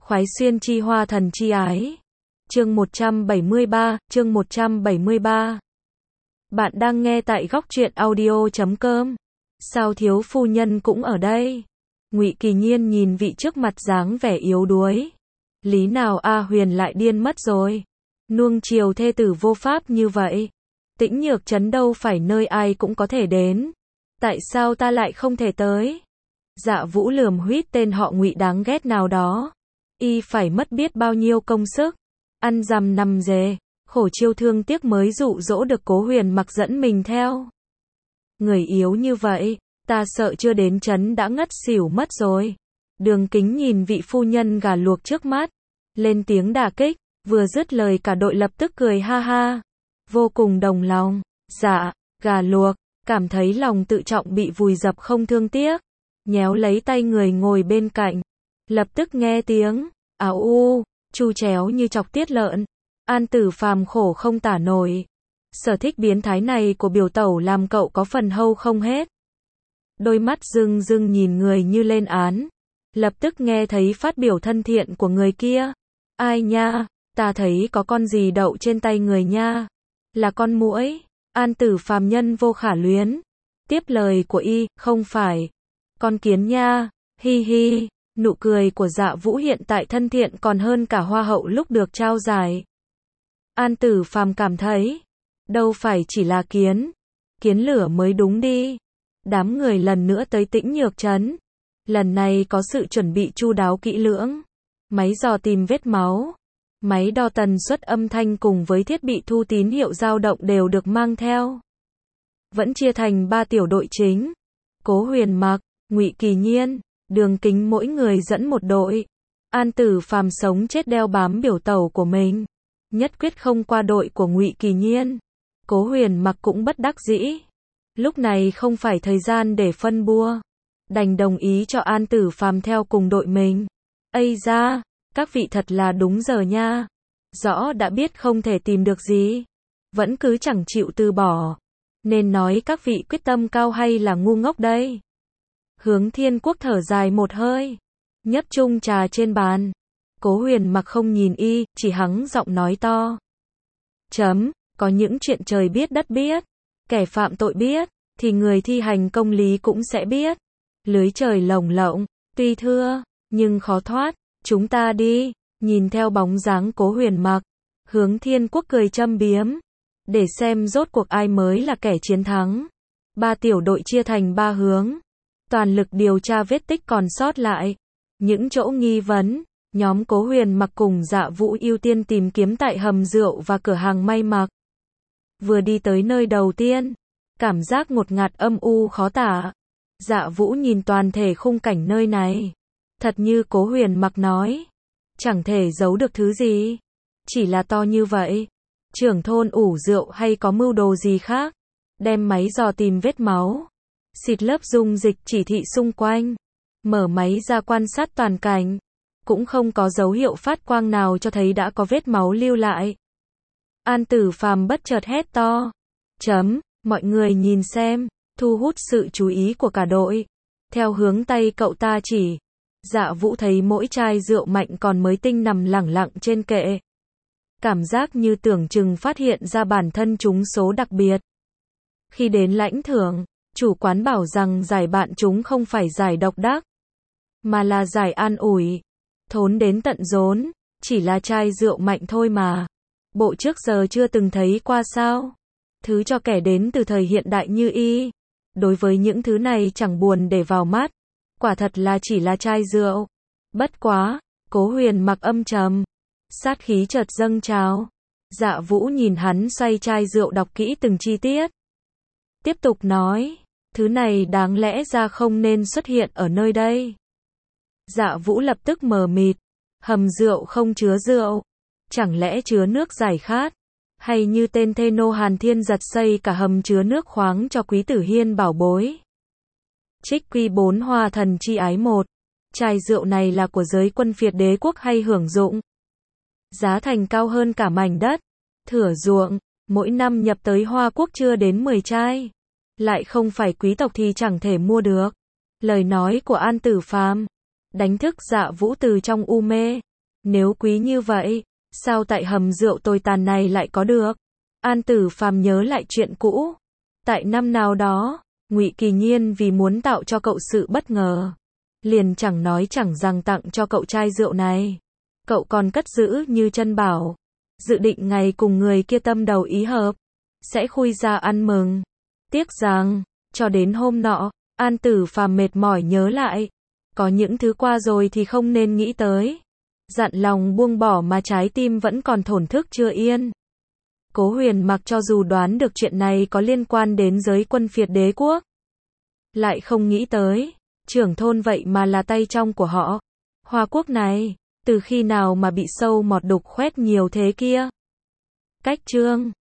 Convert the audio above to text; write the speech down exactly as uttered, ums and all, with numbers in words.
Khoái xuyên chi hoa thần chi ái. Chương một trăm bảy mươi ba, chương một trăm bảy mươi ba. Bạn đang nghe tại góc truyện audio chấm com. Sao thiếu phu nhân cũng ở đây? Ngụy Kỳ Nhiên nhìn vị trước mặt dáng vẻ yếu đuối. Lý nào A Huyền lại điên mất rồi? Nuông chiều thê tử vô pháp như vậy. Tĩnh Nhược Trấn đâu phải nơi ai cũng có thể đến. Tại sao ta lại không thể tới? Dạ Vũ lườm huýt tên họ Ngụy đáng ghét nào đó. Y phải mất biết bao nhiêu công sức, ăn dằm nằm dề, khổ chiêu thương tiếc mới dụ dỗ được Cố Huyền Mặc dẫn mình theo. Người yếu như vậy, ta sợ chưa đến trấn đã ngất xỉu mất rồi. Đường Kính nhìn vị phu nhân gà luộc trước mắt, lên tiếng đả kích, vừa dứt lời cả đội lập tức cười ha ha, vô cùng đồng lòng. Dạ, gà luộc, cảm thấy lòng tự trọng bị vùi dập không thương tiếc, nhéo lấy tay người ngồi bên cạnh, lập tức nghe tiếng ào u, chu chéo như chọc tiết lợn. An Tử Phàm khổ không tả nổi. Sở thích biến thái này của biểu tẩu làm cậu có phần hâu không hết. Đôi mắt rưng rưng nhìn người như lên án. Lập tức nghe thấy phát biểu thân thiện của người kia. Ai nha, ta thấy có con gì đậu trên tay người nha. Là con muỗi. An Tử Phàm nhân vô khả luyến. Tiếp lời của y, không phải. Con kiến nha, hi hi. Nụ cười của Dạ Vũ hiện tại thân thiện còn hơn cả hoa hậu lúc được trao giải. An Tử Phàm cảm thấy, đâu phải chỉ là kiến, kiến lửa mới đúng đi. Đám người lần nữa tới Tĩnh Nhược Trấn. Lần này có sự chuẩn bị chu đáo kỹ lưỡng. Máy dò tìm vết máu, máy đo tần suất âm thanh cùng với thiết bị thu tín hiệu dao động đều được mang theo. Vẫn chia thành ba tiểu đội chính. Cố Huyền Mặc, Ngụy Kỳ Nhiên, Đường Kính mỗi người dẫn một đội. An Tử Phàm sống chết đeo bám biểu tẩu của mình, nhất quyết không qua đội của Ngụy Kỳ Nhiên. Cố Huyền Mặc cũng bất đắc dĩ. Lúc này không phải thời gian để phân bua, đành đồng ý cho An Tử Phàm theo cùng đội mình. Ây da, các vị thật là đúng giờ nha. Rõ đã biết không thể tìm được gì, vẫn cứ chẳng chịu từ bỏ. Nên nói các vị quyết tâm cao hay là ngu ngốc đây? Hướng Thiên Quốc thở dài một hơi, nhấp chung trà trên bàn. Cố Huyền Mặc không nhìn y, chỉ hắng giọng nói to. Chấm, có những chuyện trời biết đất biết, kẻ phạm tội biết, thì người thi hành công lý cũng sẽ biết. Lưới trời lồng lộng, tuy thưa, nhưng khó thoát, chúng ta đi. Nhìn theo bóng dáng Cố Huyền Mặc, Hướng Thiên Quốc cười châm biếm. Để xem rốt cuộc ai mới là kẻ chiến thắng. Ba tiểu đội chia thành ba hướng, toàn lực điều tra vết tích còn sót lại. Những chỗ nghi vấn, nhóm Cố Huyền Mặc cùng Dạ Vũ ưu tiên tìm kiếm tại hầm rượu và cửa hàng may mặc. Vừa đi tới nơi đầu tiên, cảm giác ngột ngạt âm u khó tả. Dạ Vũ nhìn toàn thể khung cảnh nơi này, thật như Cố Huyền Mặc nói, chẳng thể giấu được thứ gì. Chỉ là to như vậy, trưởng thôn ủ rượu hay có mưu đồ gì khác? Đem máy dò tìm vết máu, xịt lớp dung dịch chỉ thị xung quanh, mở máy ra quan sát toàn cảnh, cũng không có dấu hiệu phát quang nào cho thấy đã có vết máu lưu lại. An Tử Phàm bất chợt hét to. Chấm, mọi người nhìn xem, thu hút sự chú ý của cả đội. Theo hướng tay cậu ta chỉ, Dạ Vũ thấy mỗi chai rượu mạnh còn mới tinh nằm lẳng lặng trên kệ. Cảm giác như tưởng chừng phát hiện ra bản thân chúng số đặc biệt. Khi đến lãnh thưởng, chủ quán bảo rằng giải bạn chúng không phải giải độc đắc, mà là giải an ủi. Thốn đến tận rốn, chỉ là chai rượu mạnh thôi mà. Bộ trước giờ chưa từng thấy qua sao? Thứ cho kẻ đến từ thời hiện đại như y. Đối với những thứ này chẳng buồn để vào mắt. Quả thật là chỉ là chai rượu. Bất quá, Cố Huyền Mặc âm trầm, sát khí chợt dâng trào. Dạ Vũ nhìn hắn xoay chai rượu đọc kỹ từng chi tiết. Tiếp tục nói, thứ này đáng lẽ ra không nên xuất hiện ở nơi đây. Dạ Vũ lập tức mờ mịt, hầm rượu không chứa rượu, chẳng lẽ chứa nước giải khát, hay như tên thê nô Hàn Thiên giật xây cả hầm chứa nước khoáng cho quý tử hiên bảo bối. Trích Quy bốn Hoa thần chi ái một, chai rượu này là của giới quân phiệt đế quốc hay hưởng dụng? Giá thành cao hơn cả mảnh đất, thửa ruộng, mỗi năm nhập tới Hoa Quốc chưa đến mười chai. Lại không phải quý tộc thì chẳng thể mua được. Lời nói của An Tử Phàm đánh thức Dạ Vũ từ trong u mê. Nếu quý như vậy, sao tại hầm rượu tồi tàn này lại có được? An Tử Phàm nhớ lại chuyện cũ. Tại năm nào đó, Ngụy Kỳ Nhiên vì muốn tạo cho cậu sự bất ngờ, liền chẳng nói chẳng rằng tặng cho cậu chai rượu này. Cậu còn cất giữ như chân bảo, dự định ngày cùng người kia tâm đầu ý hợp, sẽ khui ra ăn mừng. Tiếc rằng, cho đến hôm nọ, An Tử Phàm mệt mỏi nhớ lại, có những thứ qua rồi thì không nên nghĩ tới. Dặn lòng buông bỏ mà trái tim vẫn còn thổn thức chưa yên. Cố Huyền Mặc cho dù đoán được chuyện này có liên quan đến giới quân phiệt đế quốc, lại không nghĩ tới, trưởng thôn vậy mà là tay trong của họ. Hoa quốc này, từ khi nào mà bị sâu mọt đục khoét nhiều thế kia? Cách chương